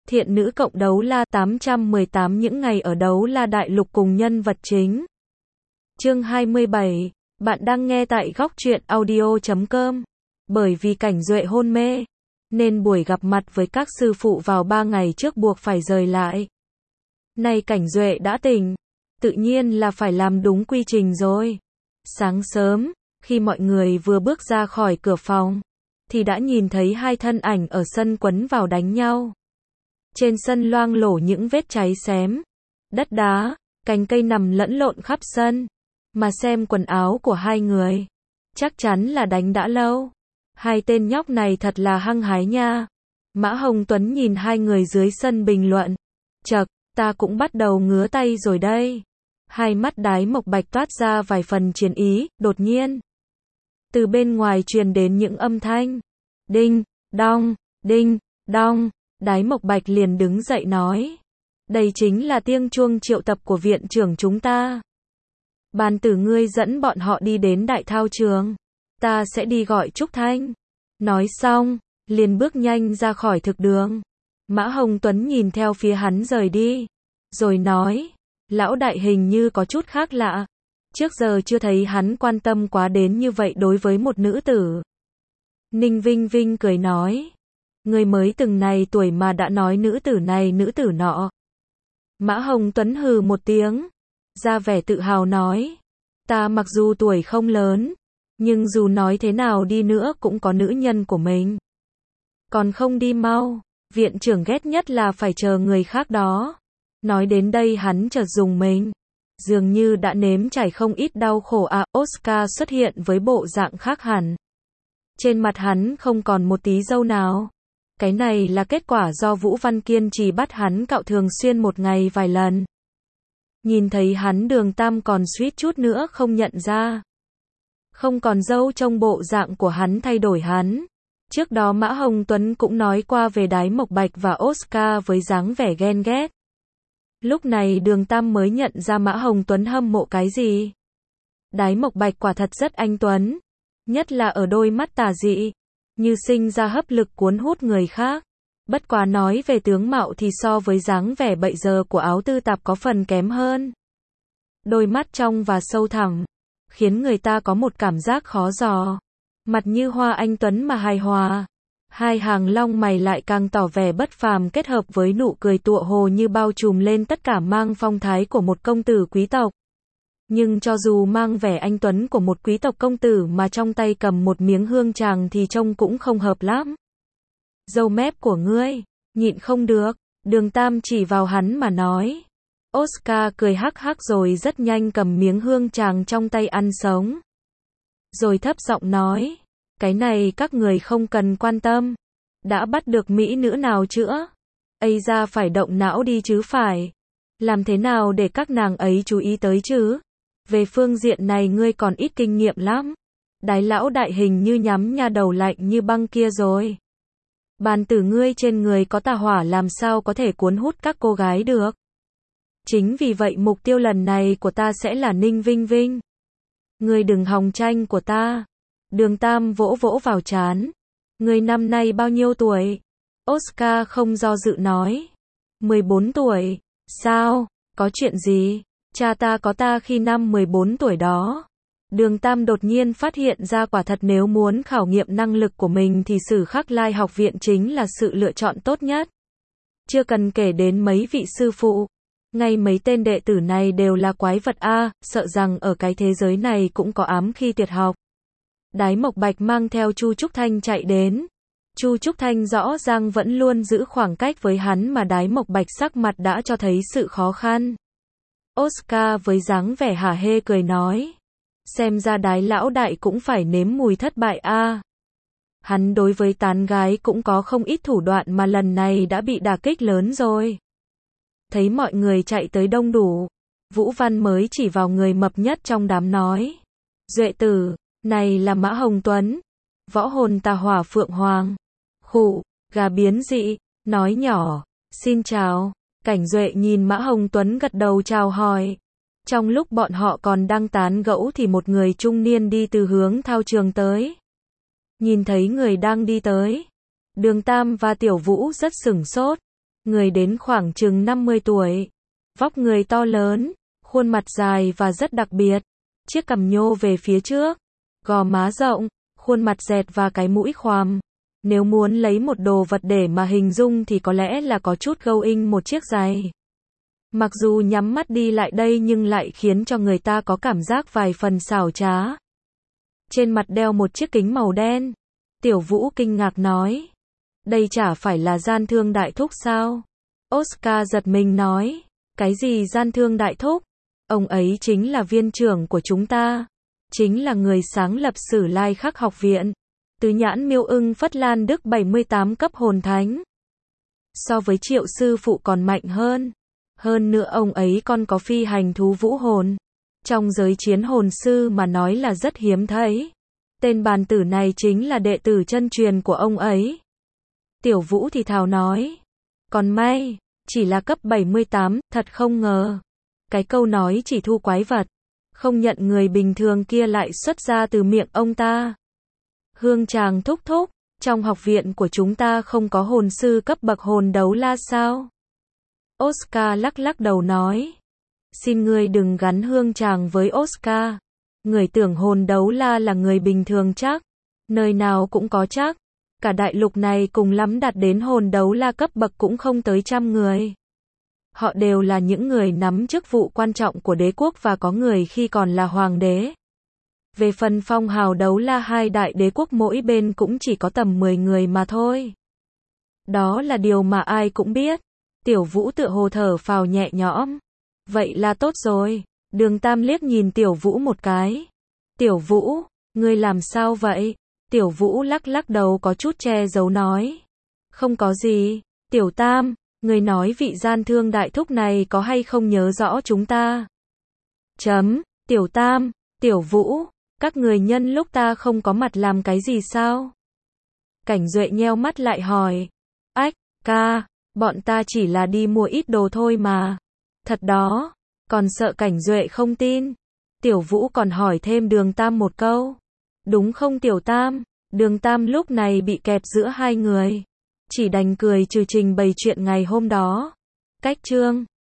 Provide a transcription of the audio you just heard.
Thiện nữ cộng đấu la 818 những ngày ở đấu la đại lục cùng nhân vật chính. Chương 27, bạn đang nghe tại góc truyện audio.com. Bởi vì Cảnh Duệ hôn mê, nên buổi gặp mặt với các sư phụ vào 3 ngày trước buộc phải rời lại. Nay Cảnh Duệ đã tỉnh, tự nhiên là phải làm đúng quy trình rồi. Sáng sớm, khi mọi người vừa bước ra khỏi cửa phòng, thì đã nhìn thấy hai thân ảnh ở sân quấn vào đánh nhau. Trên sân loang lổ những vết cháy xém, đất đá, cành cây nằm lẫn lộn khắp sân. Mà xem quần áo của hai người, chắc chắn là đánh đã lâu. Hai tên nhóc này thật là hăng hái nha. Mã Hồng Tuấn nhìn hai người dưới sân bình luận. Chậc, ta cũng bắt đầu ngứa tay rồi đây. Hai mắt Đái Mộc Bạch toát ra vài phần chiến ý, đột nhiên. Từ bên ngoài truyền đến những âm thanh. Đinh, đong, đinh, đong. Đái Mộc Bạch liền đứng dậy nói. Đây chính là tiếng chuông triệu tập của viện trưởng chúng ta. Bàn tử ngươi dẫn bọn họ đi đến đại thao trường. Ta sẽ đi gọi Trúc Thanh. Nói xong, liền bước nhanh ra khỏi thực đường. Mã Hồng Tuấn nhìn theo phía hắn rời đi. Rồi nói, lão đại hình như có chút khác lạ. Trước giờ chưa thấy hắn quan tâm quá đến như vậy đối với một nữ tử. Ninh Vinh Vinh cười nói. Người mới từng này tuổi mà đã nói nữ tử này nữ tử nọ. Mã Hồng Tuấn hừ một tiếng. Ra vẻ tự hào nói. Ta mặc dù tuổi không lớn, nhưng dù nói thế nào đi nữa cũng có nữ nhân của mình. Còn không đi mau, viện trưởng ghét nhất là phải chờ người khác đó. Nói đến đây hắn chợt dùng mình. Dường như đã nếm trải không ít đau khổ à. Oscar xuất hiện với bộ dạng khác hẳn. Trên mặt hắn không còn một tí râu nào. Cái này là kết quả do Vũ Văn kiên trì bắt hắn cạo thường xuyên một ngày vài lần. Nhìn thấy hắn Đường Tam còn suýt chút nữa không nhận ra. Không còn râu trong bộ dạng của hắn thay đổi hắn. Trước đó Mã Hồng Tuấn cũng nói qua về Đái Mộc Bạch và Oscar với dáng vẻ ghen ghét. Lúc này Đường Tam mới nhận ra Mã Hồng Tuấn hâm mộ cái gì. Đái Mộc Bạch quả thật rất anh tuấn. Nhất là ở đôi mắt tà dị. Như sinh ra hấp lực cuốn hút người khác. Bất quá nói về tướng mạo thì so với dáng vẻ bậy giờ của Áo Tư Tạp có phần kém hơn. Đôi mắt trong và sâu thẳm, khiến người ta có một cảm giác khó dò. Mặt như hoa anh tuấn mà hài hòa. Hai hàng lông mày lại càng tỏ vẻ bất phàm kết hợp với nụ cười tựa hồ như bao trùm lên tất cả mang phong thái của một công tử quý tộc. Nhưng cho dù mang vẻ anh tuấn của một quý tộc công tử mà trong tay cầm một miếng hương tràng thì trông cũng không hợp lắm. Râu mép của ngươi, nhịn không được, Đường Tam chỉ vào hắn mà nói. Oscar cười hắc hắc rồi rất nhanh cầm miếng hương tràng trong tay ăn sống. Rồi thấp giọng nói, cái này các người không cần quan tâm. Đã bắt được mỹ nữ nào chữa? Ây ra phải động não đi chứ phải. Làm thế nào để các nàng ấy chú ý tới chứ? Về phương diện này ngươi còn ít kinh nghiệm lắm. Đái lão đại hình như nhắm nha đầu lạnh như băng kia rồi. Bàn tử ngươi trên người có tà hỏa làm sao có thể cuốn hút các cô gái được. Chính vì vậy mục tiêu lần này của ta sẽ là Ninh Vinh Vinh. Ngươi đừng hòng tranh của ta. Đường Tam vỗ vỗ vào trán. Ngươi năm nay bao nhiêu tuổi? Oscar không do dự nói. 14 tuổi. Sao? Có chuyện gì? Cha ta có ta khi năm 14 tuổi đó. Đường Tam đột nhiên phát hiện ra quả thật nếu muốn khảo nghiệm năng lực của mình thì Sử Khắc Lai học viện chính là sự lựa chọn tốt nhất. Chưa cần kể đến mấy vị sư phụ. Ngay mấy tên đệ tử này đều là quái vật a, sợ rằng ở cái thế giới này cũng có ám khi tuyệt học. Đái Mộc Bạch mang theo Chu Trúc Thanh chạy đến. Chu Trúc Thanh rõ ràng vẫn luôn giữ khoảng cách với hắn mà Đái Mộc Bạch sắc mặt đã cho thấy sự khó khăn. Oscar với dáng vẻ hả hê cười nói. Xem ra Đái lão đại cũng phải nếm mùi thất bại a. Hắn đối với tán gái cũng có không ít thủ đoạn mà lần này đã bị đả kích lớn rồi. Thấy mọi người chạy tới đông đủ, Vũ Văn mới chỉ vào người mập nhất trong đám nói. Duệ tử, này là Mã Hồng Tuấn, võ hồn tà hỏa phượng hoàng. Khụ, gà biến dị, nói nhỏ, xin chào. Cảnh Duệ nhìn Mã Hồng Tuấn gật đầu chào hỏi. Trong lúc bọn họ còn đang tán gẫu thì một người trung niên đi từ hướng thao trường tới. Nhìn thấy người đang đi tới, Đường Tam và Tiểu Vũ rất sửng sốt. người đến khoảng chừng 50 tuổi. Vóc người to lớn, khuôn mặt dài và rất đặc biệt. Chiếc cằm nhô về phía trước, gò má rộng, khuôn mặt dẹt và cái mũi khoằm. Nếu muốn lấy một đồ vật để mà hình dung thì có lẽ là có chút going một chiếc giày. Mặc dù nhắm mắt đi lại đây nhưng lại khiến cho người ta có cảm giác vài phần xảo trá. Trên mặt đeo một chiếc kính màu đen. Tiểu Vũ kinh ngạc nói. Đây chả phải là gian thương đại thúc sao? Oscar giật mình nói. Cái gì gian thương đại thúc? Ông ấy chính là viên trưởng của chúng ta. Chính là người sáng lập Sử Lai Khắc học viện. Tứ nhãn miêu ưng Phất Lan Đức 78 cấp hồn thánh. So với Triệu sư phụ còn mạnh hơn. Hơn nữa ông ấy còn có phi hành thú vũ hồn. Trong giới chiến hồn sư mà nói là rất hiếm thấy. Tên bàn tử này chính là đệ tử chân truyền của ông ấy. Tiểu Vũ thì thào nói. Còn may, chỉ là cấp 78, thật không ngờ. Cái câu nói chỉ thu quái vật, không nhận người bình thường kia lại xuất ra từ miệng ông ta. Hương Tràng thúc thúc, trong học viện của chúng ta không có hồn sư cấp bậc hồn đấu la sao? Oscar lắc lắc đầu nói. Xin ngươi đừng gắn Hương Tràng với Oscar. Người tưởng hồn đấu la là người bình thường chắc. Nơi nào cũng có chắc. Cả đại lục này cùng lắm đạt đến hồn đấu la cấp bậc cũng không tới 100 người. Họ đều là những người nắm chức vụ quan trọng của đế quốc và có người khi còn là hoàng đế. Về phần phong hào đấu la hai đại đế quốc mỗi bên cũng chỉ có tầm 10 người mà thôi. Đó là điều mà ai cũng biết. Tiểu Vũ tựa hồ thở phào nhẹ nhõm. Vậy là tốt rồi. Đường Tam liếc nhìn Tiểu Vũ một cái. Tiểu Vũ, ngươi làm sao vậy? Tiểu Vũ lắc lắc đầu có chút che giấu nói. Không có gì. Tiểu Tam, ngươi nói vị gian thương đại thúc này có hay không nhớ rõ chúng ta? Tiểu Tam, Tiểu Vũ, các người nhân lúc ta không có mặt làm cái gì sao? Cảnh Duệ nheo mắt lại hỏi. Ách, ca, bọn ta chỉ là đi mua ít đồ thôi mà. Thật đó, còn sợ Cảnh Duệ không tin. Tiểu Vũ còn hỏi thêm Đường Tam một câu. Đúng không Tiểu Tam? Đường Tam lúc này bị kẹp giữa hai người. Chỉ đành cười trừ trình bày chuyện ngày hôm đó. Cách chương